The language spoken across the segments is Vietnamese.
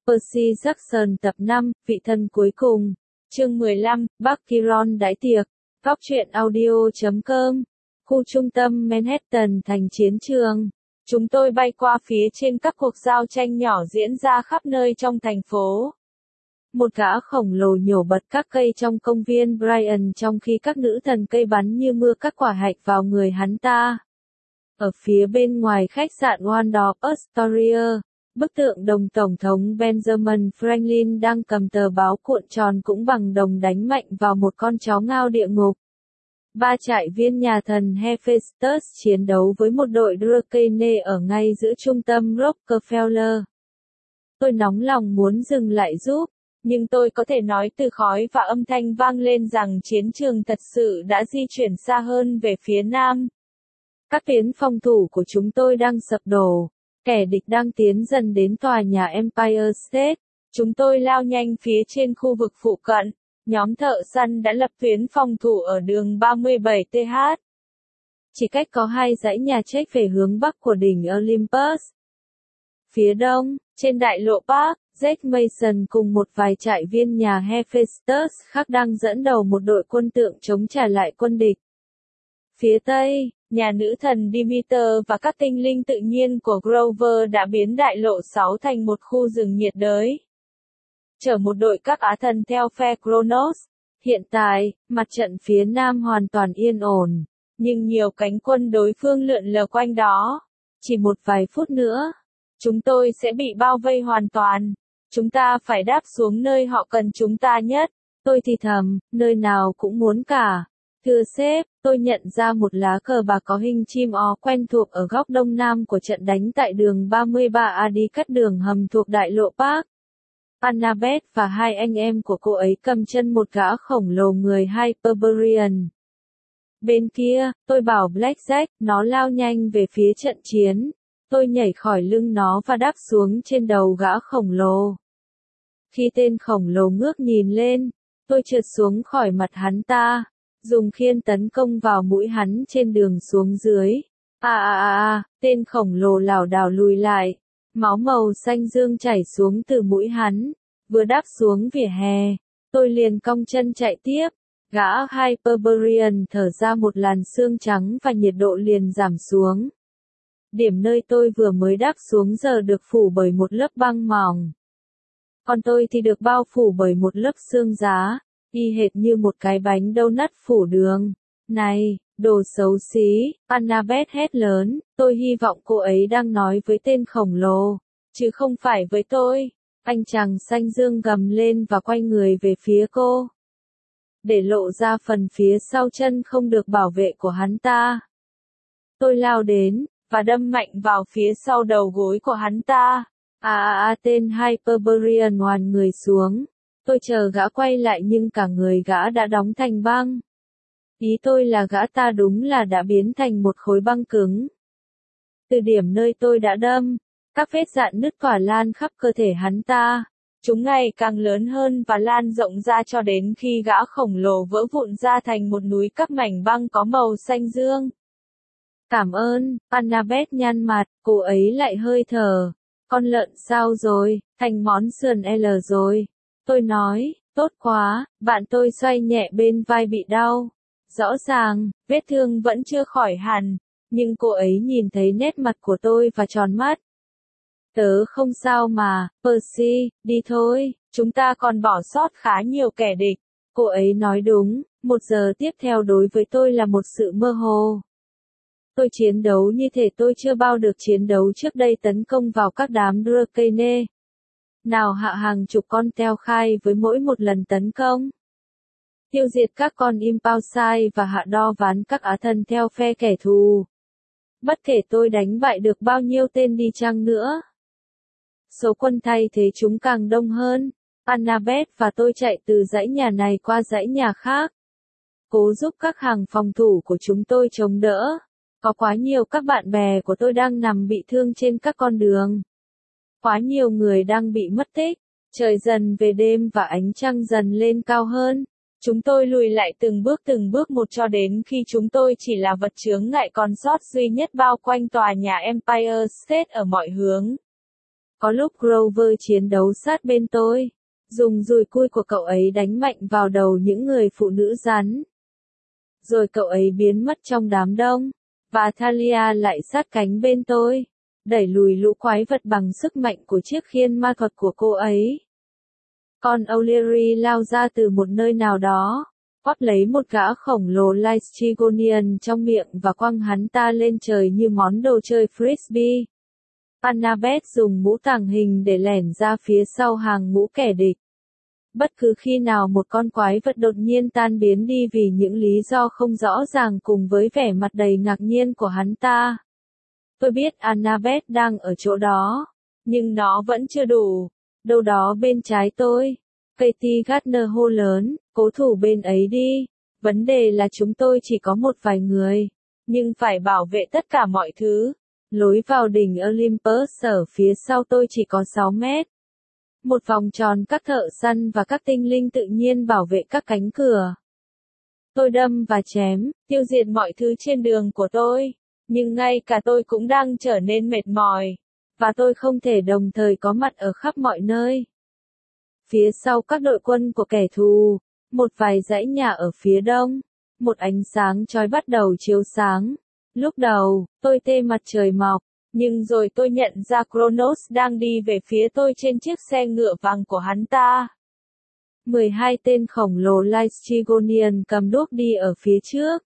Percy Jackson tập 5, vị thân cuối cùng. Chương 15, Bắc Chiron đãi tiệc. Góc truyện audio.com. Khu trung tâm Manhattan thành chiến trường. Chúng tôi bay qua phía trên các cuộc giao tranh nhỏ diễn ra khắp nơi trong thành phố. Một gã khổng lồ nhổ bật các cây trong công viên Bryant trong khi các nữ thần cây bắn như mưa các quả hạch vào người hắn ta. Ở phía bên ngoài khách sạn Waldorf Astoria, bức tượng đồng Tổng thống Benjamin Franklin đang cầm tờ báo cuộn tròn cũng bằng đồng đánh mạnh vào một con chó ngao địa ngục. Ba trại viên nhà thần Hephaestus chiến đấu với một đội Drakene ở ngay giữa trung tâm Rockefeller. Tôi nóng lòng muốn dừng lại giúp, nhưng tôi có thể nói từ khói và âm thanh vang lên rằng chiến trường thật sự đã di chuyển xa hơn về phía nam. Các tuyến phòng thủ của chúng tôi đang sập đổ. Kẻ địch đang tiến dần đến tòa nhà Empire State. Chúng tôi lao nhanh phía trên khu vực phụ cận. Nhóm thợ săn đã lập tuyến phòng thủ ở đường 37TH. Chỉ cách có hai dãy nhà trách về hướng bắc của đỉnh Olympus. Phía đông, trên đại lộ Park, Jack Mason cùng một vài trại viên nhà Hephaestus khác đang dẫn đầu một đội quân tượng chống trả lại quân địch. Phía tây, nhà nữ thần Demeter và các tinh linh tự nhiên của Grover đã biến đại lộ 6 thành một khu rừng nhiệt đới. Chở một đội các á thần theo phe Kronos. Hiện tại, mặt trận phía nam hoàn toàn yên ổn, nhưng nhiều cánh quân đối phương lượn lờ quanh đó. Chỉ một vài phút nữa, chúng tôi sẽ bị bao vây hoàn toàn. Chúng ta phải đáp xuống nơi họ cần chúng ta nhất. Tôi thì thầm, nơi nào cũng muốn cả. Thưa sếp, tôi nhận ra một lá cờ bạc có hình chim ó quen thuộc ở góc đông nam của trận đánh tại đường 33A đi cắt đường hầm thuộc đại lộ Park. Annabeth và hai anh em của cô ấy cầm chân một gã khổng lồ người Hyperborean. Bên kia, tôi bảo Blackjack, nó lao nhanh về phía trận chiến. Tôi nhảy khỏi lưng nó và đáp xuống trên đầu gã khổng lồ. Khi tên khổng lồ ngước nhìn lên, tôi trượt xuống khỏi mặt hắn ta. Dùng khiên tấn công vào mũi hắn trên đường xuống dưới. Tên khổng lồ lảo đảo lùi lại. Máu màu xanh dương chảy xuống từ mũi hắn. Vừa đáp xuống vỉa hè, tôi liền cong chân chạy tiếp. Gã Hyperborean thở ra một làn sương trắng và nhiệt độ liền giảm xuống. Điểm nơi tôi vừa mới đáp xuống giờ được phủ bởi một lớp băng mỏng. Còn tôi thì được bao phủ bởi một lớp sương giá. Y hệt như một cái bánh donut phủ đường. Này, đồ xấu xí, Annabeth hét lớn, tôi hy vọng cô ấy đang nói với tên khổng lồ, chứ không phải với tôi. Anh chàng xanh dương gầm lên và quay người về phía cô. Để lộ ra phần phía sau chân không được bảo vệ của hắn ta. Tôi lao đến, và đâm mạnh vào phía sau đầu gối của hắn ta. Tên Hyperborean ngoằn người xuống. Tôi chờ gã quay lại nhưng cả người gã đã đóng thành băng. Ý tôi là gã ta đúng là đã biến thành một khối băng cứng. Từ điểm nơi tôi đã đâm, các vết rạn nứt tỏa lan khắp cơ thể hắn ta. Chúng ngày càng lớn hơn và lan rộng ra cho đến khi gã khổng lồ vỡ vụn ra thành một núi các mảnh băng có màu xanh dương. Cảm ơn, Annabeth nhăn mặt, cô ấy lại hơi thở. Con lợn sao rồi, thành món sườn L rồi. Tôi nói, tốt quá, bạn tôi xoay nhẹ bên vai bị đau. Rõ ràng, vết thương vẫn chưa khỏi hẳn, nhưng cô ấy nhìn thấy nét mặt của tôi và tròn mắt. Tớ không sao mà, Percy, đi thôi, chúng ta còn bỏ sót khá nhiều kẻ địch. Cô ấy nói đúng, 1 giờ tiếp theo đối với tôi là một sự mơ hồ. Tôi chiến đấu như thể tôi chưa bao được chiến đấu trước đây tấn công vào các đám Drakene. Nào hạ hàng chục con teo khai với mỗi một lần tấn công. Tiêu diệt các con Impulsai và hạ đo ván các á thần theo phe kẻ thù. Bất kể tôi đánh bại được bao nhiêu tên đi chăng nữa. Số quân thay thế chúng càng đông hơn. Annabeth và tôi chạy từ dãy nhà này qua dãy nhà khác. Cố giúp các hàng phòng thủ của chúng tôi chống đỡ. Có quá nhiều các bạn bè của tôi đang nằm bị thương trên các con đường. Quá nhiều người đang bị mất tích. Trời dần về đêm và ánh trăng dần lên cao hơn. Chúng tôi lùi lại từng bước một cho đến khi chúng tôi chỉ là vật chướng ngại còn sót duy nhất bao quanh tòa nhà Empire State ở mọi hướng. Có lúc Grover chiến đấu sát bên tôi, dùng dùi cui của cậu ấy đánh mạnh vào đầu những người phụ nữ rắn. Rồi cậu ấy biến mất trong đám đông, và Thalia lại sát cánh bên tôi, đẩy lùi lũ quái vật bằng sức mạnh của chiếc khiên ma thuật của cô ấy. Con O'Leary lao ra từ một nơi nào đó, quắp lấy một gã khổng lồ Lystigonian trong miệng và quăng hắn ta lên trời như món đồ chơi frisbee. Annabeth dùng mũ tàng hình để lẻn ra phía sau hàng ngũ kẻ địch. Bất cứ khi nào một con quái vật đột nhiên tan biến đi vì những lý do không rõ ràng cùng với vẻ mặt đầy ngạc nhiên của hắn ta. Tôi biết Annabeth đang ở chỗ đó, nhưng nó vẫn chưa đủ. Đâu đó bên trái tôi, Katie Gardner hô lớn, cố thủ bên ấy đi. Vấn đề là chúng tôi chỉ có một vài người, nhưng phải bảo vệ tất cả mọi thứ. Lối vào đỉnh Olympus ở phía sau tôi chỉ có 6 mét. Một vòng tròn các thợ săn và các tinh linh tự nhiên bảo vệ các cánh cửa. Tôi đâm và chém, tiêu diệt mọi thứ trên đường của tôi, nhưng ngay cả tôi cũng đang trở nên mệt mỏi, và tôi không thể đồng thời có mặt ở khắp mọi nơi. Phía sau các đội quân của kẻ thù, một vài dãy nhà ở phía đông, một ánh sáng chói bắt đầu chiếu sáng. Lúc đầu, tôi tê mặt trời mọc, nhưng rồi tôi nhận ra Kronos đang đi về phía tôi trên chiếc xe ngựa vàng của hắn ta. 12 tên khổng lồ Lystigonian cầm đuốc đi ở phía trước.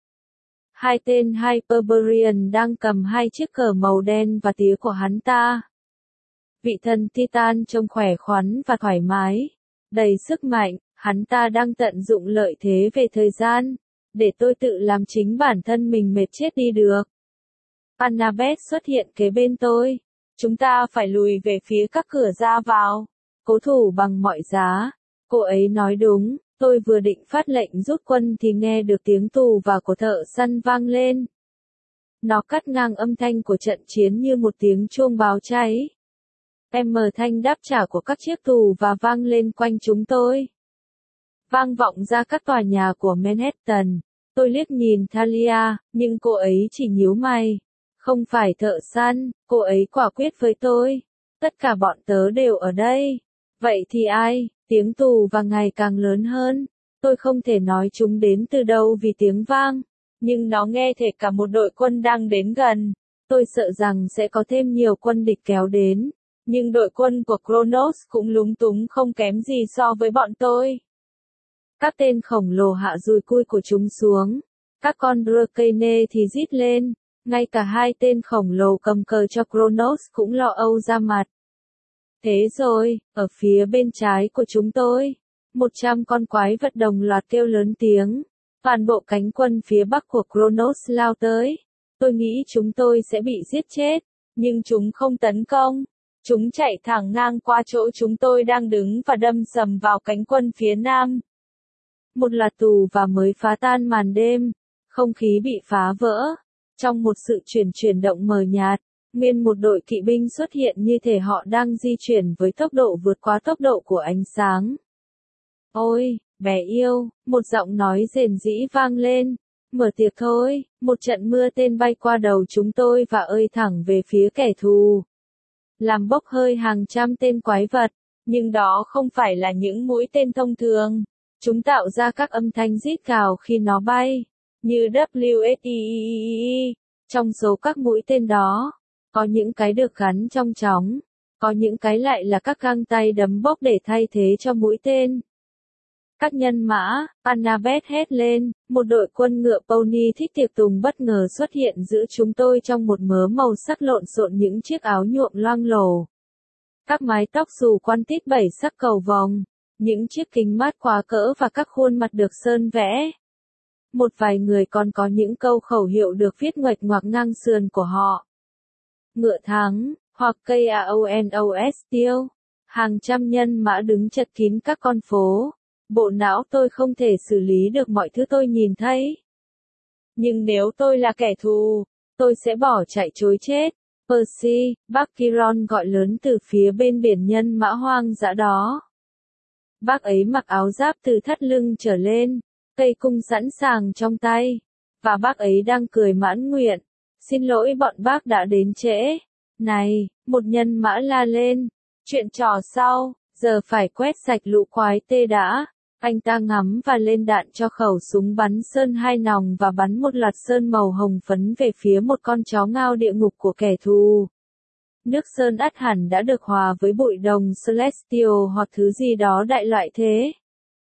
2 tên Hyperborean đang cầm 2 chiếc cờ màu đen và tía của hắn ta. Vị thần Titan trông khỏe khoắn và thoải mái, đầy sức mạnh, hắn ta đang tận dụng lợi thế về thời gian, để tôi tự làm chính bản thân mình mệt chết đi được. Annabeth xuất hiện kế bên tôi. Chúng ta phải lùi về phía các cửa ra vào. Cố thủ bằng mọi giá. Cô ấy nói đúng, tôi vừa định phát lệnh rút quân thì nghe được tiếng tù và của thợ săn vang lên. Nó cắt ngang âm thanh của trận chiến như một tiếng chuông báo cháy. Thanh đáp trả của các chiếc tù và vang lên quanh chúng tôi. Vang vọng ra các tòa nhà của Manhattan. Tôi liếc nhìn Thalia, nhưng cô ấy chỉ nhíu mày. Không phải thợ săn, cô ấy quả quyết với tôi. Tất cả bọn tớ đều ở đây. Vậy thì ai? Tiếng tù và ngày càng lớn hơn. Tôi không thể nói chúng đến từ đâu vì tiếng vang. Nhưng nó nghe thể cả một đội quân đang đến gần. Tôi sợ rằng sẽ có thêm nhiều quân địch kéo đến. Nhưng đội quân của Kronos cũng lúng túng không kém gì so với bọn tôi. Các tên khổng lồ hạ dùi cui của chúng xuống. Các con Drakene thì rít lên. Ngay cả 2 tên khổng lồ cầm cờ cho Kronos cũng lo âu ra mặt. Thế rồi, ở phía bên trái của chúng tôi, 100 con quái vật đồng loạt kêu lớn tiếng. Toàn bộ cánh quân phía bắc của Kronos lao tới. Tôi nghĩ chúng tôi sẽ bị giết chết, nhưng chúng không tấn công. Chúng chạy thẳng ngang qua chỗ chúng tôi đang đứng và đâm sầm vào cánh quân phía nam. Một loạt tù và mới phá tan màn đêm. Không khí bị phá vỡ. Trong một sự chuyển động mờ nhạt, nguyên một đội kỵ binh xuất hiện như thể họ đang di chuyển với tốc độ vượt quá tốc độ của ánh sáng. Ôi, bé yêu, một giọng nói rền rĩ vang lên. Mở tiệc thôi, một trận mưa tên bay qua đầu chúng tôi và ơi thẳng về phía kẻ thù. Làm bốc hơi hàng trăm tên quái vật, nhưng đó không phải là những mũi tên thông thường. Chúng tạo ra các âm thanh rít gào khi nó bay, như WSEEE. Trong số các mũi tên đó, có những cái được gắn trong chóng, có những cái lại là các găng tay đấm bốc để thay thế cho mũi tên. Các nhân mã, Annabeth hét lên, một đội quân ngựa pony thích tiệc tùng bất ngờ xuất hiện giữa chúng tôi trong một mớ màu sắc lộn xộn những chiếc áo nhuộm loang lổ. Các mái tóc xù quan tít 7 sắc cầu vồng, những chiếc kính mát quá cỡ và các khuôn mặt được sơn vẽ. Một vài người còn có những câu khẩu hiệu được viết nguệch ngoạc ngang sườn của họ. Ngựa thắng, hoặc KAONOS tiêu. Hàng trăm nhân mã đứng chật kín các con phố. Bộ não tôi không thể xử lý được mọi thứ tôi nhìn thấy. Nhưng nếu tôi là kẻ thù, tôi sẽ bỏ chạy trối chết. Percy, bác Chiron gọi lớn từ phía bên biển nhân mã hoang dã đó. Bác ấy mặc áo giáp từ thắt lưng trở lên, cây cung sẵn sàng trong tay, và bác ấy đang cười mãn nguyện. Xin lỗi bọn bác đã đến trễ. Này, một nhân mã la lên, Chuyện trò sau, giờ phải quét sạch lũ quái tê đã. Anh ta ngắm và lên đạn cho khẩu súng bắn sơn 2 nòng và bắn một loạt sơn màu hồng phấn về phía một con chó ngao địa ngục của kẻ thù. Nước sơn ắt hẳn đã được hòa với bụi đồng Celestial hoặc thứ gì đó đại loại thế.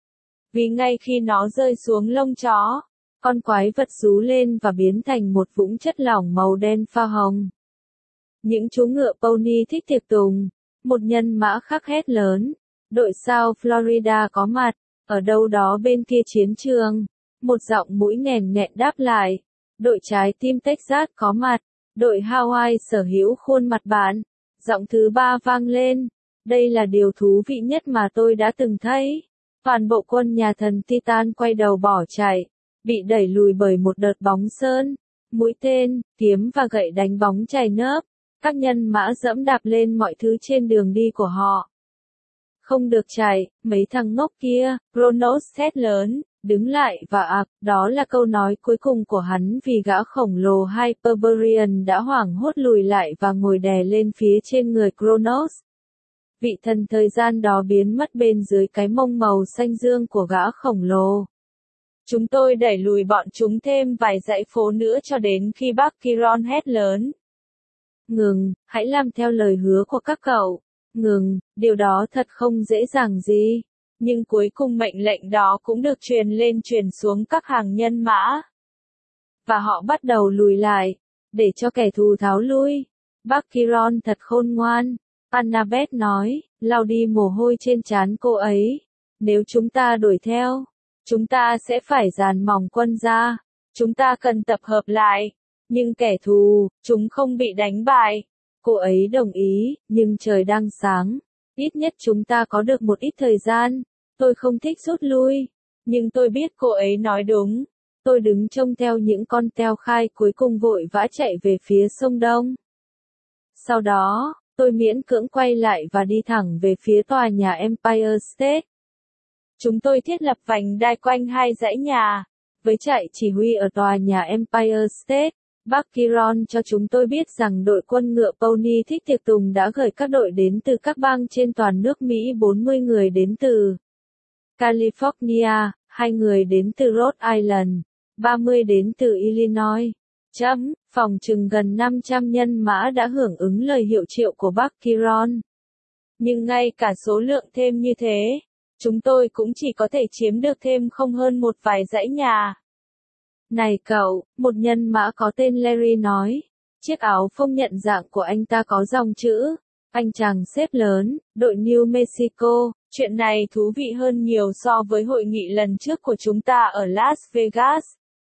Vì ngay khi nó rơi xuống lông chó, con quái vật rú lên và biến thành một vũng chất lỏng màu đen pha hồng. Những chú ngựa pony thích tiệc tùng. Một nhân mã khác hét lớn. Đội South Florida có mặt. Ở đâu đó bên kia chiến trường. Một giọng mũi nghèn nghẹn đáp lại. Đội trái tim Texas có mặt. Đội Hawaii sở hữu khuôn mặt bạn. Giọng thứ ba vang lên. Đây là điều thú vị nhất mà tôi đã từng thấy. Toàn bộ quân nhà thần Titan quay đầu bỏ chạy. Bị đẩy lùi bởi một đợt bóng sơn, mũi tên, kiếm và gậy đánh bóng chày nớp. Các nhân mã dẫm đạp lên mọi thứ trên đường đi của họ. Không được chạy, mấy thằng ngốc kia, Kronos hét lớn, đứng lại và đó là câu nói cuối cùng của hắn vì gã khổng lồ Hyperborean đã hoảng hốt lùi lại và ngồi đè lên phía trên người Kronos. Vị thần thời gian đó biến mất bên dưới cái mông màu xanh dương của gã khổng lồ. Chúng tôi đẩy lùi bọn chúng thêm vài dãy phố nữa cho đến khi bác Chiron hét lớn. Ngừng, hãy làm theo lời hứa của các cậu. Ngừng, điều đó thật không dễ dàng gì. Nhưng cuối cùng mệnh lệnh đó cũng được truyền lên truyền xuống các hàng nhân mã. Và họ bắt đầu lùi lại, để cho kẻ thù tháo lui. Bác Chiron thật khôn ngoan. Annabeth nói, lau đi mồ hôi trên trán cô ấy. Nếu chúng ta đuổi theo, chúng ta sẽ phải dàn mỏng quân ra. Chúng ta cần tập hợp lại. Nhưng kẻ thù, chúng không bị đánh bại. Cô ấy đồng ý, nhưng trời đang sáng. Ít nhất chúng ta có được một ít thời gian. Tôi không thích rút lui. Nhưng tôi biết cô ấy nói đúng. Tôi đứng trông theo những con teo khai cuối cùng vội vã chạy về phía sông Đông. Sau đó, tôi miễn cưỡng quay lại và đi thẳng về phía tòa nhà Empire State. Chúng tôi thiết lập vành đai quanh 2 dãy nhà. Với trại chỉ huy ở tòa nhà Empire State, bác Chiron cho chúng tôi biết rằng đội quân ngựa pony thích tiệc tùng đã gửi các đội đến từ các bang trên toàn nước Mỹ, 40 người đến từ California, 2 người đến từ Rhode Island, 30 đến từ Illinois. Phòng chừng gần 500 nhân mã đã hưởng ứng lời hiệu triệu của bác Chiron. Nhưng ngay cả số lượng thêm như thế, chúng tôi cũng chỉ có thể chiếm được thêm không hơn một vài dãy nhà. Này cậu, một nhân mã có tên Larry nói. Chiếc áo phông nhận dạng của anh ta có dòng chữ. Anh chàng xếp lớn, đội New Mexico. Chuyện này thú vị hơn nhiều so với hội nghị lần trước của chúng ta ở Las Vegas.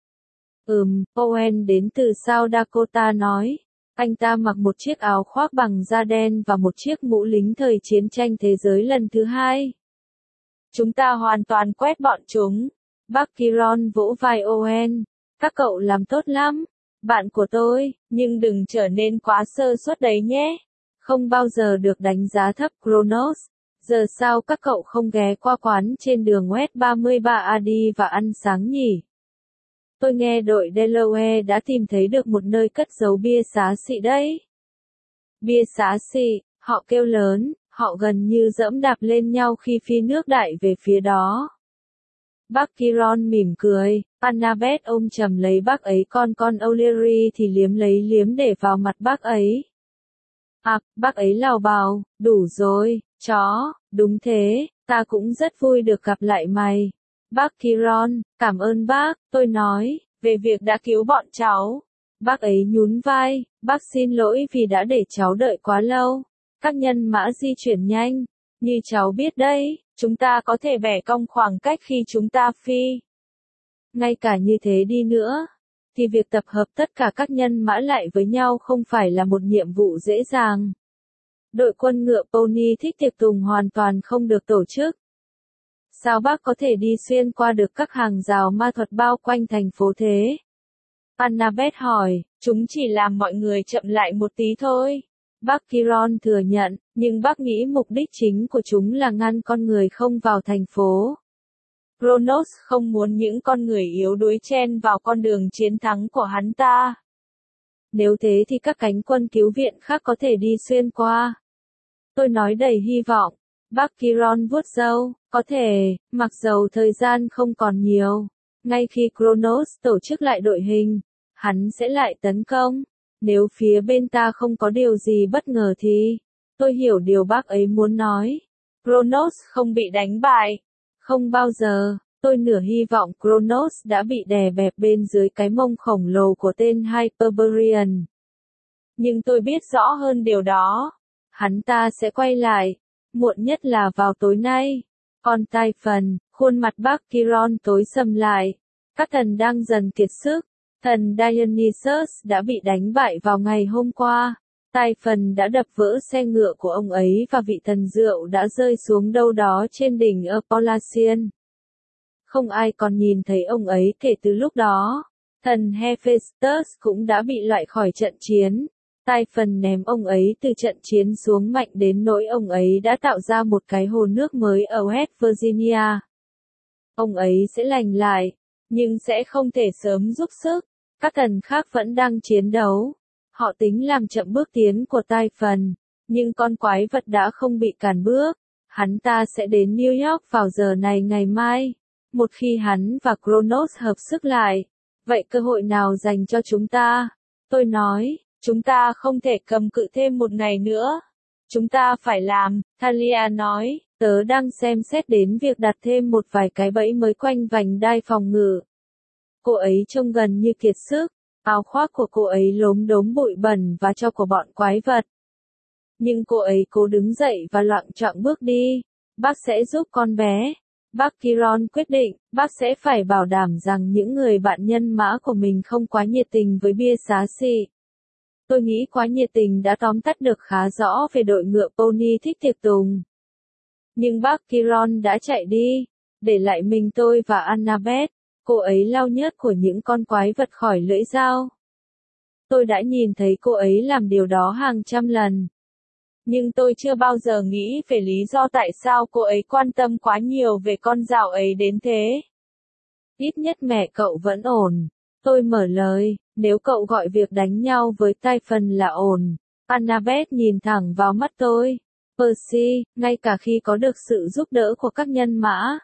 Owen đến từ South Dakota nói. Anh ta mặc một chiếc áo khoác bằng da đen và một chiếc mũ lính thời chiến tranh thế giới lần thứ 2. Chúng ta hoàn toàn quét bọn chúng. Bác Chiron vỗ vai Owen. Các cậu làm tốt lắm. Bạn của tôi, nhưng đừng trở nên quá sơ suất đấy nhé. Không bao giờ được đánh giá thấp Kronos. Giờ sao các cậu không ghé qua quán trên đường West 33AD và ăn sáng nhỉ? Tôi nghe đội Delaware đã tìm thấy được một nơi cất giấu bia xá xị đấy. Bia xá xị, họ kêu lớn, họ gần như dẫm đạp lên nhau khi phi nước đại về phía đó. Bác Chiron mỉm cười, Annabeth ôm chầm lấy bác ấy, con O'Leary thì liếm để vào mặt bác ấy. Bác ấy lào bào, đủ rồi, chó, đúng thế, ta cũng rất vui được gặp lại mày. Bác Chiron, cảm ơn bác, tôi nói, về việc đã cứu bọn cháu. Bác ấy nhún vai, bác xin lỗi vì đã để cháu đợi quá lâu. Các nhân mã di chuyển nhanh. Như cháu biết đấy, chúng ta có thể bẻ cong khoảng cách khi chúng ta phi. Ngay cả như thế đi nữa, thì việc tập hợp tất cả các nhân mã lại với nhau không phải là một nhiệm vụ dễ dàng. Đội quân ngựa pony thích tiệc tùng hoàn toàn không được tổ chức. Sao bác có thể đi xuyên qua được các hàng rào ma thuật bao quanh thành phố thế? Annabeth hỏi, chúng chỉ làm mọi người chậm lại một tí thôi. Bác Chiron thừa nhận, nhưng bác nghĩ mục đích chính của chúng là ngăn con người không vào thành phố. Kronos không muốn những con người yếu đuối chen vào con đường chiến thắng của hắn ta. Nếu thế thì các cánh quân cứu viện khác có thể đi xuyên qua. Tôi nói đầy hy vọng. Bác Chiron vuốt râu, có thể, mặc dầu thời gian không còn nhiều. Ngay khi Kronos tổ chức lại đội hình, hắn sẽ lại tấn công. Nếu phía bên ta không có điều gì bất ngờ thì, tôi hiểu điều bác ấy muốn nói. Kronos không bị đánh bại. Không bao giờ, tôi nửa hy vọng Kronos đã bị đè bẹp bên dưới cái mông khổng lồ của tên Hyperborean. Nhưng tôi biết rõ hơn điều đó. Hắn ta sẽ quay lại, muộn nhất là vào tối nay. Còn Typhon, khuôn mặt bác Chiron tối sầm lại. Các thần đang dần kiệt sức. Thần Dionysus đã bị đánh bại vào ngày hôm qua. Typhon đã đập vỡ xe ngựa của ông ấy và vị thần rượu đã rơi xuống đâu đó trên đỉnh Apolasian. Không ai còn nhìn thấy ông ấy kể từ lúc đó. Thần Hephaestus cũng đã bị loại khỏi trận chiến. Typhon ném ông ấy từ trận chiến xuống mạnh đến nỗi ông ấy đã tạo ra một cái hồ nước mới ở West Virginia. Ông ấy sẽ lành lại, nhưng sẽ không thể sớm giúp sức. Các thần khác vẫn đang chiến đấu. Họ tính làm chậm bước tiến của Typhon, nhưng con quái vật đã không bị cản bước. Hắn ta sẽ đến New York vào giờ này ngày mai. Một khi hắn và Kronos hợp sức lại, vậy cơ hội nào dành cho chúng ta? Tôi nói, chúng ta không thể cầm cự thêm một ngày nữa. Chúng ta phải làm, Thalia nói, tớ đang xem xét đến việc đặt thêm một vài cái bẫy mới quanh vành đai phòng ngự. Cô ấy trông gần như kiệt sức, áo khoác của cô ấy lốm đốm bụi bẩn và tro của bọn quái vật. Nhưng cô ấy cố đứng dậy và loạng choạng bước đi. Bác sẽ giúp con bé. Bác Chiron quyết định, bác sẽ phải bảo đảm rằng những người bạn nhân mã của mình không quá nhiệt tình với bia xá xị. Tôi nghĩ quá nhiệt tình đã tóm tắt được khá rõ về đội ngựa pony thích tiệc tùng. Nhưng bác Chiron đã chạy đi, để lại mình tôi và Annabeth. Cô ấy lau nhớt của những con quái vật khỏi lưỡi dao. Tôi đã nhìn thấy cô ấy làm điều đó hàng trăm lần. Nhưng tôi chưa bao giờ nghĩ về lý do tại sao cô ấy quan tâm quá nhiều về con dạo ấy đến thế. Ít nhất mẹ cậu vẫn ổn. Tôi mở lời, nếu cậu gọi việc đánh nhau với Typhon là ổn. Annabeth nhìn thẳng vào mắt tôi. Percy, ngay cả khi có được sự giúp đỡ của các nhân mã.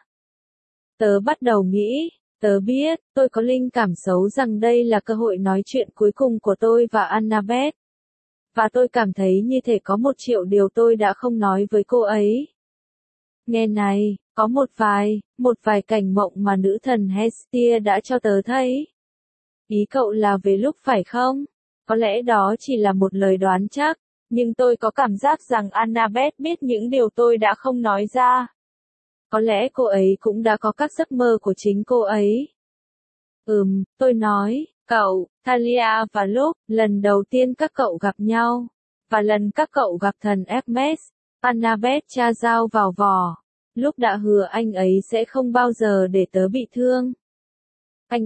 Tớ bắt đầu nghĩ. Tớ biết, tôi có linh cảm xấu rằng đây là cơ hội nói chuyện cuối cùng của tôi và Annabeth. Và tôi cảm thấy như thể có 1.000.000 điều tôi đã không nói với cô ấy. Nghe này, có một vài cảnh mộng mà nữ thần Hestia đã cho tớ thấy. Ý cậu là về lúc phải không? Có lẽ đó chỉ là một lời đoán chắc, nhưng tôi có cảm giác rằng Annabeth biết những điều tôi đã không nói ra. Có lẽ cô ấy cũng đã có các giấc mơ của chính cô ấy. Tôi nói, cậu, Thalia và Luke, lần đầu tiên các cậu gặp nhau, và lần các cậu gặp thần Hermes, Annabeth tra dao vào vỏ. Luke đã hứa anh ấy sẽ không bao giờ để tớ bị thương. Anh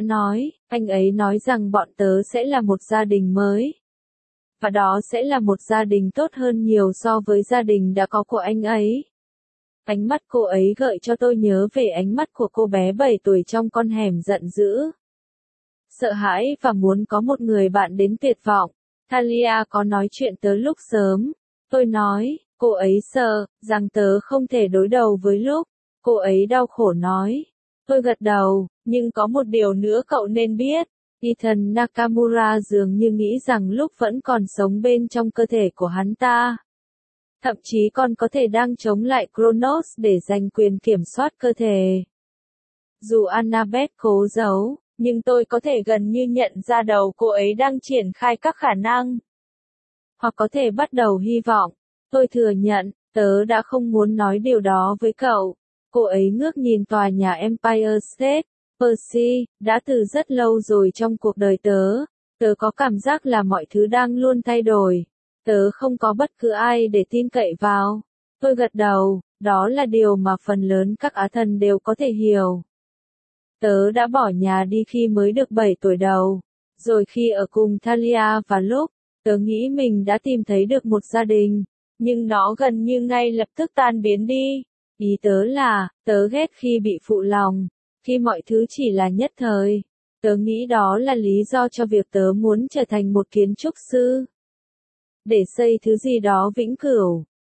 ấy nói rằng bọn tớ sẽ là một gia đình mới. Và đó sẽ là một gia đình tốt hơn nhiều so với gia đình đã có của anh ấy. Ánh mắt cô ấy gợi cho tôi nhớ về ánh mắt của cô bé 7 tuổi trong con hẻm giận dữ. Sợ hãi và muốn có một người bạn đến tuyệt vọng. Thalia có nói chuyện tớ lúc sớm. Tôi nói, cô ấy sợ, rằng tớ không thể đối đầu với Luke. Cô ấy đau khổ nói. Tôi gật đầu, nhưng có một điều nữa cậu nên biết. Ethan Nakamura dường như nghĩ rằng Luke vẫn còn sống bên trong cơ thể của hắn ta. Thậm chí còn có thể đang chống lại Kronos để giành quyền kiểm soát cơ thể. Dù Annabeth cố giấu, nhưng tôi có thể gần như nhận ra đầu cô ấy đang triển khai các khả năng. Hoặc có thể bắt đầu hy vọng. Tôi thừa nhận, tớ đã không muốn nói điều đó với cậu. Cô ấy ngước nhìn tòa nhà Empire State. Percy, đã từ rất lâu rồi trong cuộc đời tớ có cảm giác là mọi thứ đang luôn thay đổi. Tớ không có bất cứ ai để tin cậy vào. Tôi gật đầu, đó là điều mà phần lớn các á thần đều có thể hiểu. Tớ đã bỏ nhà đi khi mới được 7 tuổi đầu. Rồi khi ở cùng Thalia và Luke, tớ nghĩ mình đã tìm thấy được một gia đình. Nhưng nó gần như ngay lập tức tan biến đi. Ý tớ là, tớ ghét khi bị phụ lòng. Khi mọi thứ chỉ là nhất thời. Tớ nghĩ đó là lý do cho việc tớ muốn trở thành một kiến trúc sư. Để xây thứ gì đó vĩnh cửu.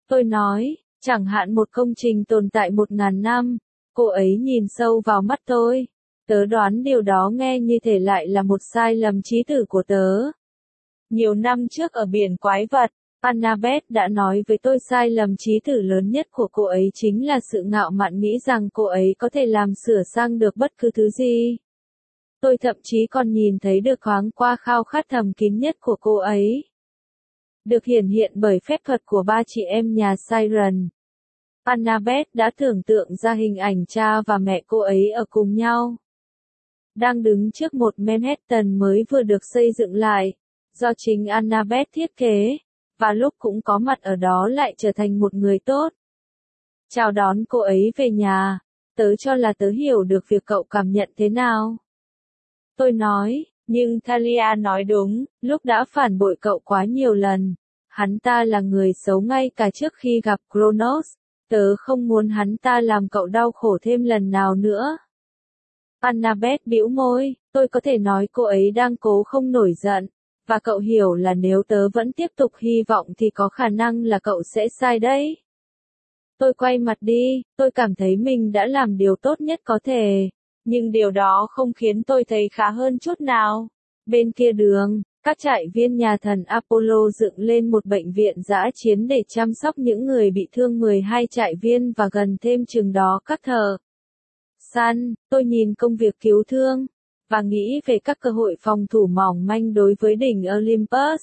Tôi nói, chẳng hạn một công trình tồn tại 1000 năm, cô ấy nhìn sâu vào mắt tôi. Tớ đoán điều đó nghe như thể lại là một sai lầm trí tử của tớ. Nhiều năm trước ở biển quái vật, Annabeth đã nói với tôi sai lầm trí tử lớn nhất của cô ấy chính là sự ngạo mạn nghĩ rằng cô ấy có thể làm sửa sang được bất cứ thứ gì. Tôi thậm chí còn nhìn thấy được thoáng qua khao khát thầm kín nhất của cô ấy. Được hiển hiện bởi phép thuật của ba chị em nhà Siren. Annabeth đã tưởng tượng ra hình ảnh cha và mẹ cô ấy ở cùng nhau. Đang đứng trước một Manhattan mới vừa được xây dựng lại, do chính Annabeth thiết kế, và lúc cũng có mặt ở đó lại trở thành một người tốt. Chào đón cô ấy về nhà, tớ cho là tớ hiểu được việc cậu cảm nhận thế nào. Tôi nói, nhưng Thalia nói đúng, lúc đã phản bội cậu quá nhiều lần. Hắn ta là người xấu ngay cả trước khi gặp Kronos, tớ không muốn hắn ta làm cậu đau khổ thêm lần nào nữa. Annabeth bĩu môi, tôi có thể nói cô ấy đang cố không nổi giận, và cậu hiểu là nếu tớ vẫn tiếp tục hy vọng thì có khả năng là cậu sẽ sai đấy. Tôi quay mặt đi, tôi cảm thấy mình đã làm điều tốt nhất có thể, nhưng điều đó không khiến tôi thấy khá hơn chút nào. Bên kia đường, các trại viên nhà thần Apollo dựng lên một bệnh viện dã chiến để chăm sóc những người bị thương 12 trại viên và gần thêm chừng đó các thợ săn. Tôi nhìn công việc cứu thương, và nghĩ về các cơ hội phòng thủ mỏng manh đối với đỉnh Olympus.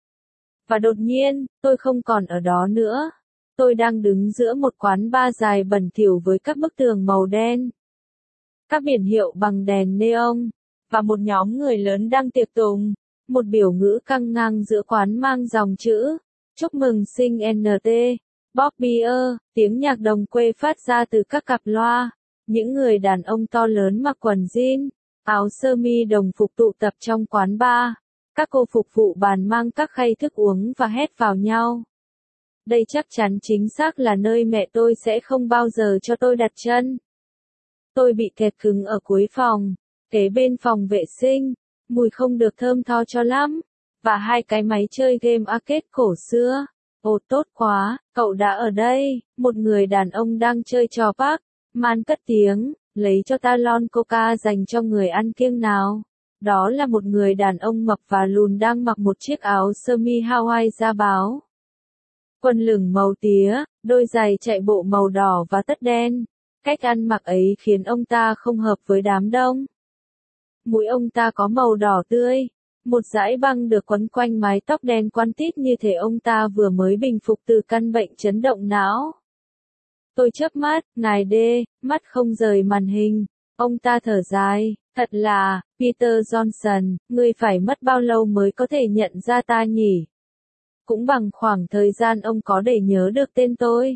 Và đột nhiên, tôi không còn ở đó nữa. Tôi đang đứng giữa một quán bar dài bẩn thỉu với các bức tường màu đen, các biển hiệu bằng đèn neon, và một nhóm người lớn đang tiệc tùng. Một biểu ngữ căng ngang giữa quán mang dòng chữ, chúc mừng sinh NT, Bob Beer, tiếng nhạc đồng quê phát ra từ các cặp loa. Những người đàn ông to lớn mặc quần jean, áo sơ mi đồng phục tụ tập trong quán bar. Các cô phục vụ bàn mang các khay thức uống và hét vào nhau. Đây chắc chắn chính xác là nơi mẹ tôi sẽ không bao giờ cho tôi đặt chân. Tôi bị kẹt cứng ở cuối phòng, kế bên phòng vệ sinh, mùi không được thơm tho cho lắm, và hai cái máy chơi game arcade cổ xưa. Ồ tốt quá, cậu đã ở đây, một người đàn ông đang chơi trò Pac-Man cất tiếng, lấy cho ta lon coca dành cho người ăn kiêng nào. Đó là một người đàn ông mập và lùn đang mặc một chiếc áo sơ mi Hawaii da báo, quần lửng màu tía, đôi giày chạy bộ màu đỏ và tất đen. Cách ăn mặc ấy khiến ông ta không hợp với đám đông. Mũi ông ta có màu đỏ tươi, một dải băng được quấn quanh mái tóc đen quăn tít như thể ông ta vừa mới bình phục từ căn bệnh chấn động não. Tôi chớp mắt, ngài D, mắt không rời màn hình. Ông ta thở dài, thật là, Peter Johnson, ngươi phải mất bao lâu mới có thể nhận ra ta nhỉ? Cũng bằng khoảng thời gian ông có để nhớ được tên tôi.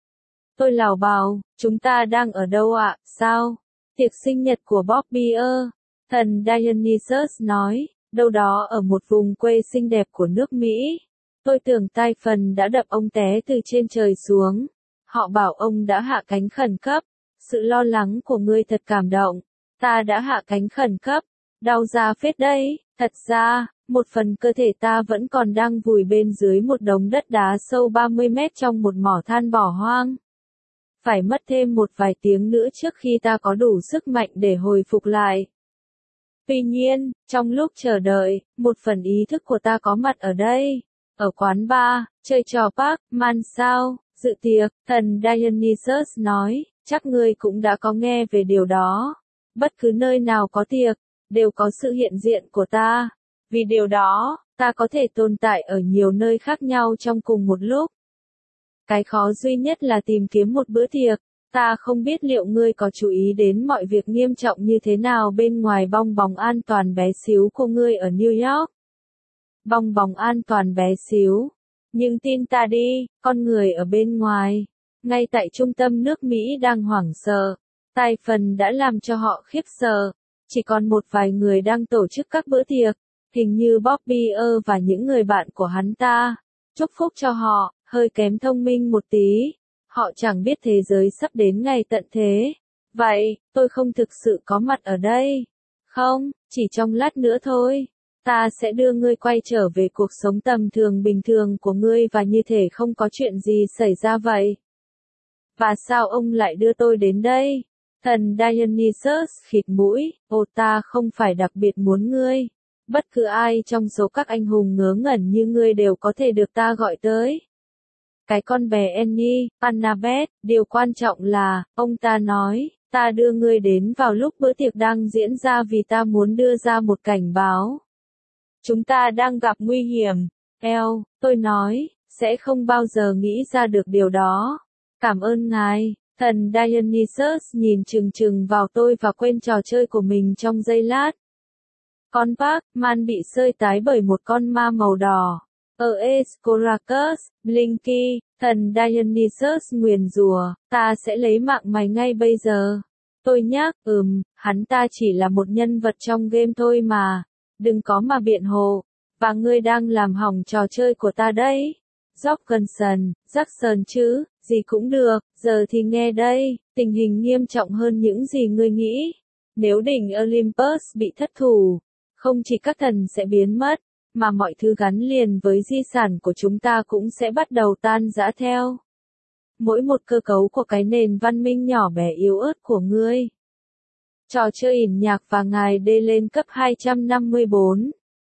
Tôi lảo bào, chúng ta đang ở đâu ạ, sao? Tiệc sinh nhật của Bob Beer, thần Dionysus nói, đâu đó ở một vùng quê xinh đẹp của nước Mỹ. Tôi tưởng Typhon đã đập ông té từ trên trời xuống. Họ bảo ông đã hạ cánh khẩn cấp. Sự lo lắng của ngươi thật cảm động. Ta đã hạ cánh khẩn cấp. Đau da phết đấy. Thật ra, một phần cơ thể ta vẫn còn đang vùi bên dưới một đống đất đá sâu 30 mét trong một mỏ than bỏ hoang. Phải mất thêm một vài tiếng nữa trước khi ta có đủ sức mạnh để hồi phục lại. Tuy nhiên, trong lúc chờ đợi, một phần ý thức của ta có mặt ở đây. Ở quán bar, chơi trò Pac-Man sao, dự tiệc, thần Dionysus nói, chắc ngươi cũng đã có nghe về điều đó. Bất cứ nơi nào có tiệc, đều có sự hiện diện của ta. Vì điều đó, ta có thể tồn tại ở nhiều nơi khác nhau trong cùng một lúc. Cái khó duy nhất là tìm kiếm một bữa tiệc. Ta không biết liệu ngươi có chú ý đến mọi việc nghiêm trọng như thế nào bên ngoài bong bóng an toàn bé xíu của ngươi ở New York. Bong bóng an toàn bé xíu. Nhưng tin ta đi, con người ở bên ngoài, ngay tại trung tâm nước Mỹ đang hoảng sợ. Typhon đã làm cho họ khiếp sợ. Chỉ còn một vài người đang tổ chức các bữa tiệc, hình như Bob Beer và những người bạn của hắn ta. Chúc phúc cho họ, hơi kém thông minh một tí. Họ chẳng biết thế giới sắp đến ngày tận thế. Vậy, tôi không thực sự có mặt ở đây. Không, chỉ trong lát nữa thôi. ta sẽ đưa ngươi quay trở về cuộc sống tầm thường bình thường của ngươi và như thể không có chuyện gì xảy ra vậy. Và sao ông lại đưa tôi đến đây? Thần Dionysus khịt mũi, ồ ta không phải đặc biệt muốn ngươi. Bất cứ ai trong số các anh hùng ngớ ngẩn như ngươi đều có thể được ta gọi tới. Cái con bé Annie, Annabeth, điều quan trọng là, ông ta nói, ta đưa ngươi đến vào lúc bữa tiệc đang diễn ra vì ta muốn đưa ra một cảnh báo. Chúng ta đang gặp nguy hiểm. Tôi nói, sẽ không bao giờ nghĩ ra được điều đó. Cảm ơn ngài. Thần Dionysus nhìn chừng chừng vào tôi và quên trò chơi của mình trong giây lát. Con Pac-Man bị sơi tái bởi một con ma màu đỏ. Escoracus, Blinky, thần Dionysus nguyền rủa, ta sẽ lấy mạng mày ngay bây giờ. Tôi nhắc, hắn ta chỉ là một nhân vật trong game thôi mà. Đừng có mà biện hộ. Và ngươi đang làm hỏng trò chơi của ta đấy. Jackson chứ, gì cũng được, giờ thì nghe đây, tình hình nghiêm trọng hơn những gì ngươi nghĩ. Nếu đỉnh Olympus bị thất thủ, không chỉ các thần sẽ biến mất, mà mọi thứ gắn liền với di sản của chúng ta cũng sẽ bắt đầu tan rã theo. Mỗi một cơ cấu của cái nền văn minh nhỏ bé yếu ớt của ngươi. Trò chơi ỉn nhạc và ngài đê lên cấp 254.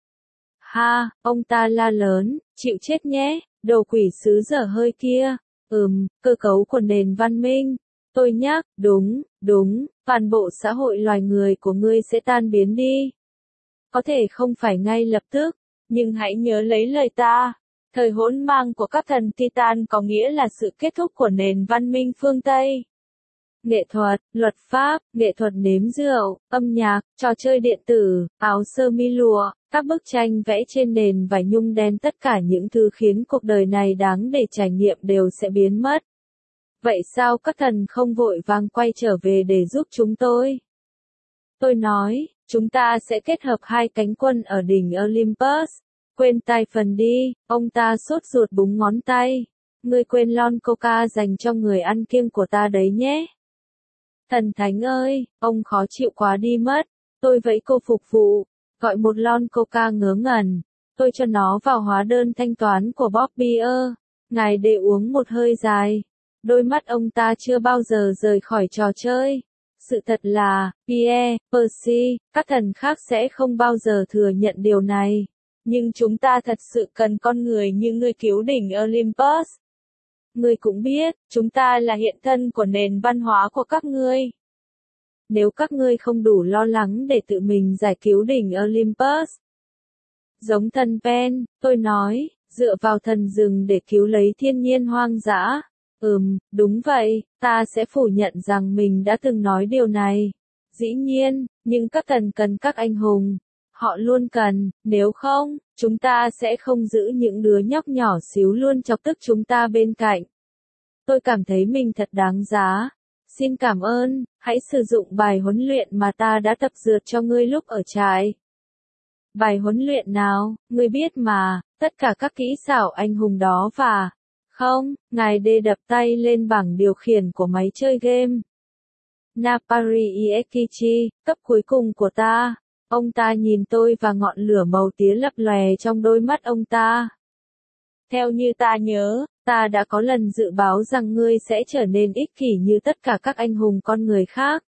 Ha, ông ta la lớn, chịu chết nhé, đồ quỷ sứ dở hơi kia. Cơ cấu của nền văn minh. Tôi nhắc, đúng, toàn bộ xã hội loài người của ngươi sẽ tan biến đi. Có thể không phải ngay lập tức, nhưng hãy nhớ lấy lời ta. Thời hỗn mang của các thần Titan có nghĩa là sự kết thúc của nền văn minh phương Tây. Nghệ thuật, luật pháp, nghệ thuật nếm rượu, âm nhạc, trò chơi điện tử, áo sơ mi lụa, các bức tranh vẽ trên nền vải nhung đen, tất cả những thứ khiến cuộc đời này đáng để trải nghiệm đều sẽ biến mất. Vậy sao các thần không vội vàng quay trở về để giúp chúng tôi? Tôi nói, chúng ta sẽ kết hợp hai cánh quân ở đỉnh Olympus. Quên tai phần đi, ông ta sốt ruột búng ngón tay. Ngươi quên lon coca dành cho người ăn kiêng của ta đấy nhé. Thần thánh ơi, ông khó chịu quá đi mất. Tôi vẫy cô phục vụ, gọi một lon coca ngớ ngẩn. Tôi cho nó vào hóa đơn thanh toán của Bob Beer. Ngài để uống một hơi dài. Đôi mắt ông ta chưa bao giờ rời khỏi trò chơi. Sự thật là, Pierre, Percy, các thần khác sẽ không bao giờ thừa nhận điều này. Nhưng chúng ta thật sự cần con người như ngươi cứu đỉnh Olympus. Ngươi cũng biết, chúng ta là hiện thân của nền văn hóa của các ngươi. Nếu các ngươi không đủ lo lắng để tự mình giải cứu đỉnh Olympus. Giống thần Pen, tôi nói, dựa vào thần rừng để cứu lấy thiên nhiên hoang dã. Đúng vậy, ta sẽ phủ nhận rằng mình đã từng nói điều này. Dĩ nhiên, nhưng các thần cần các anh hùng. Họ luôn cần, nếu không, chúng ta sẽ không giữ những đứa nhóc nhỏ xíu luôn chọc tức chúng ta bên cạnh. Tôi cảm thấy mình thật đáng giá. Xin cảm ơn, hãy sử dụng bài huấn luyện mà ta đã tập dượt cho ngươi lúc ở trại. Bài huấn luyện nào, ngươi biết mà, tất cả các kỹ xảo anh hùng đó và... Không, ngài đê đập tay lên bảng điều khiển của máy chơi game. Napari Iekichi, cấp cuối cùng của ta. Ông ta nhìn tôi và ngọn lửa màu tía lập lòe trong đôi mắt ông ta. Theo như ta nhớ, ta đã có lần dự báo rằng ngươi sẽ trở nên ích kỷ như tất cả các anh hùng con người khác.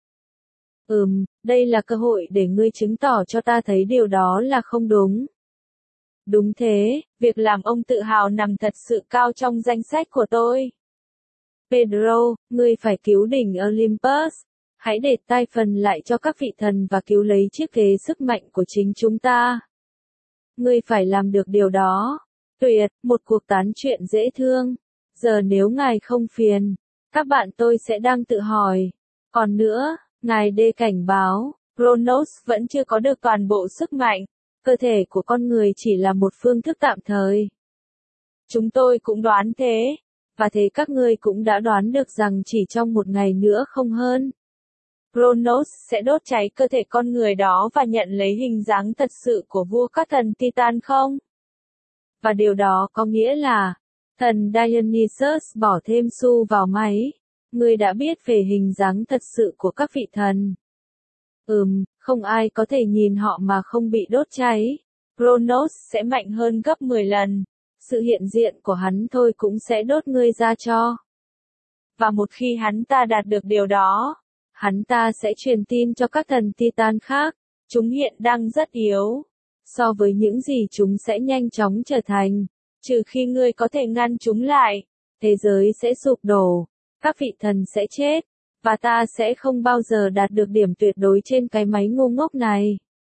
Đây là cơ hội để ngươi chứng tỏ cho ta thấy điều đó là không đúng. Đúng thế, việc làm ông tự hào nằm thật sự cao trong danh sách của tôi. Pedro, ngươi phải cứu đỉnh Olympus. Hãy để tai phần lại cho các vị thần và cứu lấy chiếc ghế sức mạnh của chính chúng ta. Ngươi phải làm được điều đó. Tuyệt, một cuộc tán chuyện dễ thương. Giờ nếu ngài không phiền, các bạn tôi sẽ đang tự hỏi. Còn nữa, ngài đê cảnh báo, Kronos vẫn chưa có được toàn bộ sức mạnh. Cơ thể của con người chỉ là một phương thức tạm thời. Chúng tôi cũng đoán thế. Và thế các ngươi cũng đã đoán được rằng chỉ trong một ngày nữa không hơn. Kronos sẽ đốt cháy cơ thể con người đó và nhận lấy hình dáng thật sự của vua các thần Titan không? Và điều đó có nghĩa là, thần Dionysus bỏ thêm xu vào máy. Ngươi đã biết về hình dáng thật sự của các vị thần. Không ai có thể nhìn họ mà không bị đốt cháy. Kronos sẽ mạnh hơn gấp 10 lần. Sự hiện diện của hắn thôi cũng sẽ đốt ngươi ra cho. Và một khi hắn ta đạt được điều đó, hắn ta sẽ truyền tin cho các thần Titan khác. Chúng hiện đang rất yếu. So với những gì chúng sẽ nhanh chóng trở thành. Trừ khi ngươi có thể ngăn chúng lại, thế giới sẽ sụp đổ. Các vị thần sẽ chết. Và ta sẽ không bao giờ đạt được điểm tuyệt đối trên cái máy ngu ngốc này.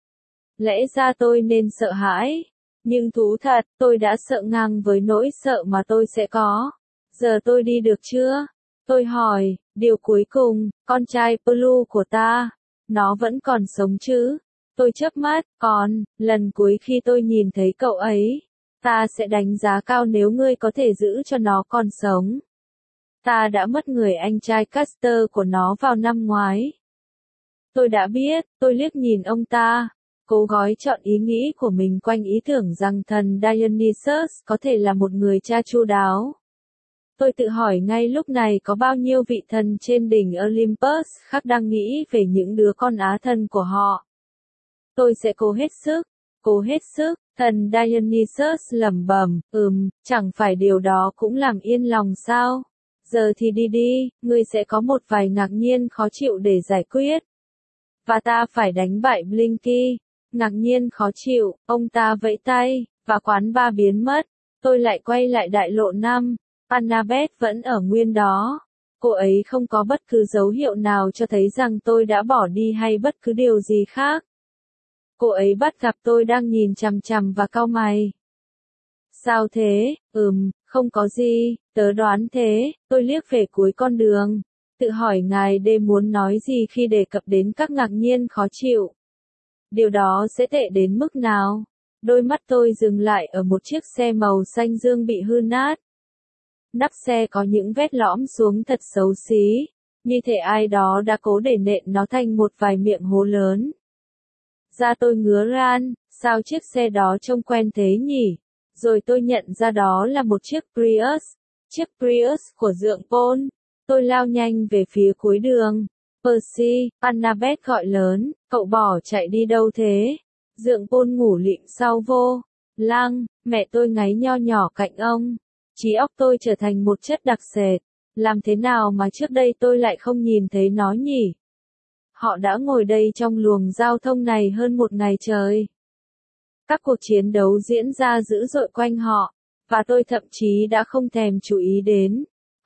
Lẽ ra tôi nên sợ hãi. Nhưng thú thật, tôi đã sợ ngang với nỗi sợ mà tôi sẽ có. Giờ tôi đi được chưa? Tôi hỏi, điều cuối cùng, con trai Blue của ta, nó vẫn còn sống chứ? Tôi chớp mắt, lần cuối khi tôi nhìn thấy cậu ấy, ta sẽ đánh giá cao nếu ngươi có thể giữ cho nó còn sống. Ta đã mất người anh trai Caster của nó vào năm ngoái. Tôi đã biết, tôi liếc nhìn ông ta, cố gói trọn ý nghĩ của mình quanh ý tưởng rằng thần Dionysus có thể là một người cha chu đáo. Tôi tự hỏi ngay lúc này có bao nhiêu vị thần trên đỉnh Olympus khác đang nghĩ về những đứa con á thân của họ. Tôi sẽ cố hết sức, thần Dionysus lẩm bẩm, chẳng phải điều đó cũng làm yên lòng sao? Giờ thì đi, ngươi sẽ có một vài ngạc nhiên khó chịu để giải quyết. Và ta phải đánh bại Blinky. Ngạc nhiên khó chịu, ông ta vẫy tay, và quán bar biến mất. Tôi lại quay lại đại lộ 5. Annabeth vẫn ở nguyên đó. Cô ấy không có bất cứ dấu hiệu nào cho thấy rằng tôi đã bỏ đi hay bất cứ điều gì khác. Cô ấy bắt gặp tôi đang nhìn chằm chằm và cau mày. Sao thế? Không có gì, tớ đoán thế. Tôi liếc về cuối con đường. Tự hỏi ngài D muốn nói gì khi đề cập đến các ngạc nhiên khó chịu. Điều đó sẽ tệ đến mức nào? Đôi mắt tôi dừng lại ở một chiếc xe màu xanh dương bị hư nát. Nắp xe có những vết lõm xuống thật xấu xí, như thể ai đó đã cố để nện nó thành một vài miệng hố lớn. Da tôi ngứa ran, sao chiếc xe đó trông quen thế nhỉ? Rồi tôi nhận ra đó là một chiếc Prius của dượng Paul. Tôi lao nhanh về phía cuối đường. Percy, Annabeth gọi lớn, cậu bỏ chạy đi đâu thế? Dượng Paul ngủ lịm sau vô lăng, mẹ tôi ngáy nho nhỏ cạnh ông. Trí óc tôi trở thành một chất đặc sệt. Làm thế nào mà trước đây tôi lại không nhìn thấy nó nhỉ? Họ đã ngồi đây trong luồng giao thông này hơn một ngày trời. Các cuộc chiến đấu diễn ra dữ dội quanh họ, và tôi thậm chí đã không thèm chú ý đến.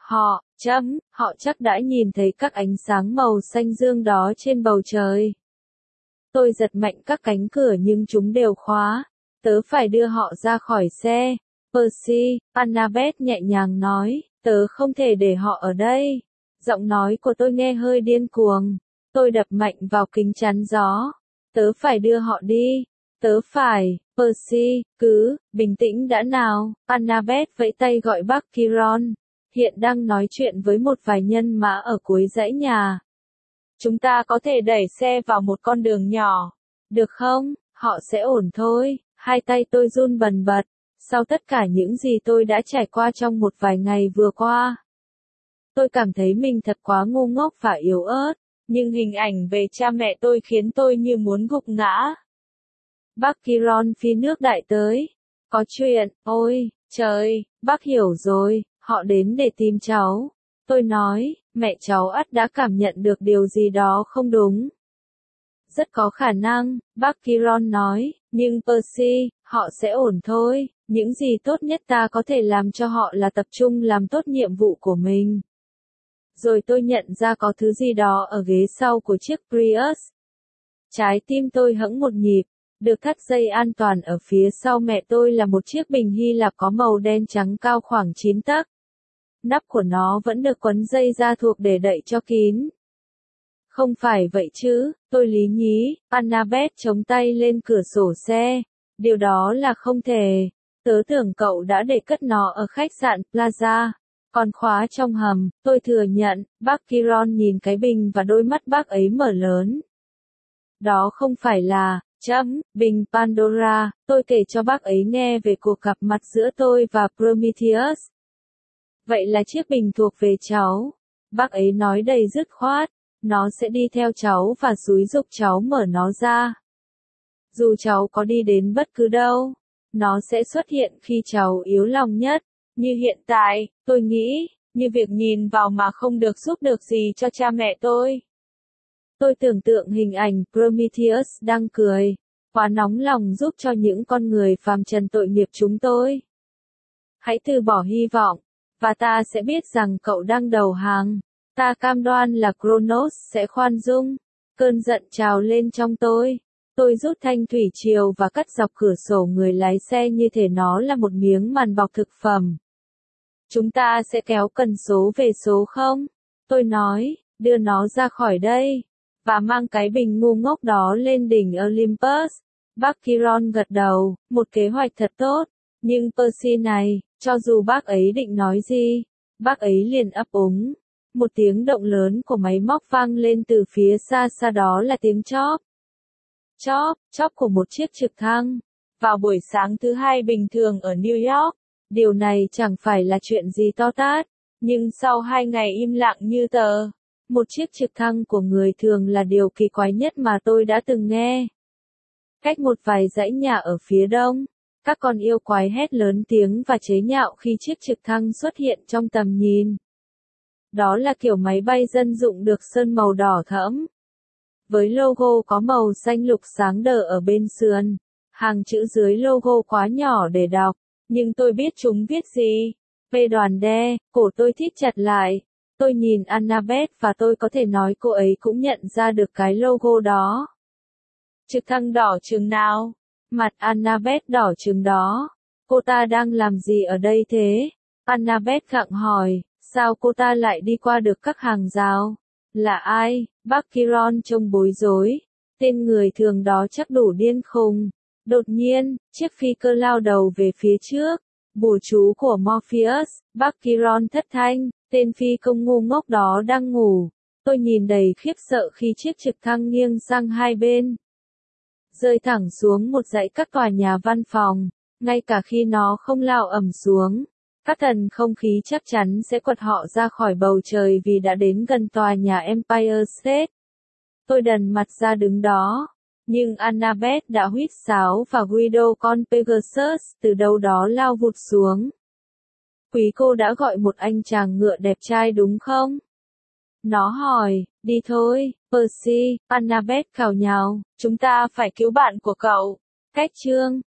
Họ chắc đã nhìn thấy các ánh sáng màu xanh dương đó trên bầu trời. Tôi giật mạnh các cánh cửa nhưng chúng đều khóa. Tớ phải đưa họ ra khỏi xe. Percy, Annabeth nhẹ nhàng nói, tớ không thể để họ ở đây. Giọng nói của tôi nghe hơi điên cuồng. Tôi đập mạnh vào kính chắn gió. Tớ phải đưa họ đi. Tớ phải, Percy, cứ, bình tĩnh đã nào. Annabeth vẫy tay gọi bác Chiron. Hiện đang nói chuyện với một vài nhân mã ở cuối dãy nhà. Chúng ta có thể đẩy xe vào một con đường nhỏ. Được không? Họ sẽ ổn thôi. Hai tay tôi run bần bật. Sau tất cả những gì tôi đã trải qua trong một vài ngày vừa qua. Tôi cảm thấy mình thật quá ngu ngốc và yếu ớt. Nhưng hình ảnh về cha mẹ tôi khiến tôi như muốn gục ngã. Bác Chiron phi nước đại tới. Có chuyện, ôi, trời, bác hiểu rồi, họ đến để tìm cháu. Tôi nói, mẹ cháu ắt đã cảm nhận được điều gì đó không đúng. Rất có khả năng, bác Chiron nói, nhưng Percy, họ sẽ ổn thôi. Những gì tốt nhất ta có thể làm cho họ là tập trung làm tốt nhiệm vụ của mình. Rồi tôi nhận ra có thứ gì đó ở ghế sau của chiếc Prius. Trái tim tôi hẫng một nhịp. Được thắt dây an toàn ở phía sau mẹ tôi là một chiếc bình Hy Lạp có màu đen trắng cao khoảng 9 tấc. Nắp của nó vẫn được quấn dây da thuộc để đậy cho kín. Không phải vậy chứ, tôi lý nhí. Annabeth chống tay lên cửa sổ xe. Điều đó là không thể. Tớ tưởng cậu đã để cất nó ở khách sạn Plaza. Còn khóa trong hầm, tôi thừa nhận. Bác Chiron nhìn cái bình và đôi mắt bác ấy mở lớn. Đó không phải là bình Pandora. Tôi kể cho bác ấy nghe về cuộc gặp mặt giữa tôi và Prometheus. Vậy là chiếc bình thuộc về cháu. Bác ấy nói đầy dứt khoát. Nó sẽ đi theo cháu và xúi giục cháu mở nó ra. Dù cháu có đi đến bất cứ đâu, nó sẽ xuất hiện khi cháu yếu lòng nhất. Như hiện tại, tôi nghĩ, như việc nhìn vào mà không được giúp được gì cho cha mẹ tôi. Tôi tưởng tượng hình ảnh Prometheus đang cười, quá nóng lòng giúp cho những con người phàm trần tội nghiệp chúng tôi. Hãy từ bỏ hy vọng, và ta sẽ biết rằng cậu đang đầu hàng. Ta cam đoan là Kronos sẽ khoan dung. Cơn giận trào lên trong tôi. Tôi rút thanh thủy triều và cắt dọc cửa sổ người lái xe như thể nó là một miếng màn bọc thực phẩm. Chúng ta sẽ kéo cần số về số không? Tôi nói, đưa nó ra khỏi đây. Và mang cái bình ngu ngốc đó lên đỉnh Olympus. Bác Chiron gật đầu, một kế hoạch thật tốt. Nhưng Percy này, cho dù bác ấy định nói gì, bác ấy liền ấp úng. Một tiếng động lớn của máy móc vang lên từ phía xa xa, đó là tiếng chóp. Chóp, chóp của một chiếc trực thăng. Vào buổi sáng thứ hai bình thường ở New York, điều này chẳng phải là chuyện gì to tát. Nhưng sau 2 ngày im lặng như tờ, một chiếc trực thăng của người thường là điều kỳ quái nhất mà tôi đã từng nghe. Cách một vài dãy nhà ở phía đông, các con yêu quái hét lớn tiếng và chế nhạo khi chiếc trực thăng xuất hiện trong tầm nhìn. Đó là kiểu máy bay dân dụng được sơn màu đỏ thẫm, với logo có màu xanh lục sáng đờ ở bên sườn. Hàng chữ dưới logo quá nhỏ để đọc, nhưng tôi biết chúng viết gì. Về đoàn đe, cổ tôi thít chặt lại. Tôi nhìn Annabeth và tôi có thể nói cô ấy cũng nhận ra được cái logo đó. Trực thăng đỏ chừng nào? Mặt Annabeth đỏ chừng đó. Cô ta đang làm gì ở đây thế? Annabeth gặng hỏi, sao cô ta lại đi qua được các hàng rào? Là ai? Bác Chiron trông bối rối. Tên người thường đó chắc đủ điên khùng. Đột nhiên, chiếc phi cơ lao đầu về phía trước. Bùa chú của Morpheus. Bác Chiron thất thanh, tên phi công ngu ngốc đó đang ngủ. Tôi nhìn đầy khiếp sợ khi chiếc trực thăng nghiêng sang hai bên, rơi thẳng xuống một dãy các tòa nhà văn phòng. Ngay cả khi nó không lao ầm xuống, các thần không khí chắc chắn sẽ quật họ ra khỏi bầu trời vì đã đến gần tòa nhà Empire State. Tôi đần mặt ra đứng đó. Nhưng Annabeth đã huýt sáo và Guido con Pegasus từ đâu đó lao vụt xuống. Quý cô đã gọi một anh chàng ngựa đẹp trai đúng không? Nó hỏi, đi thôi, Percy. Annabeth cào nhào, chúng ta phải cứu bạn của cậu. Cách chương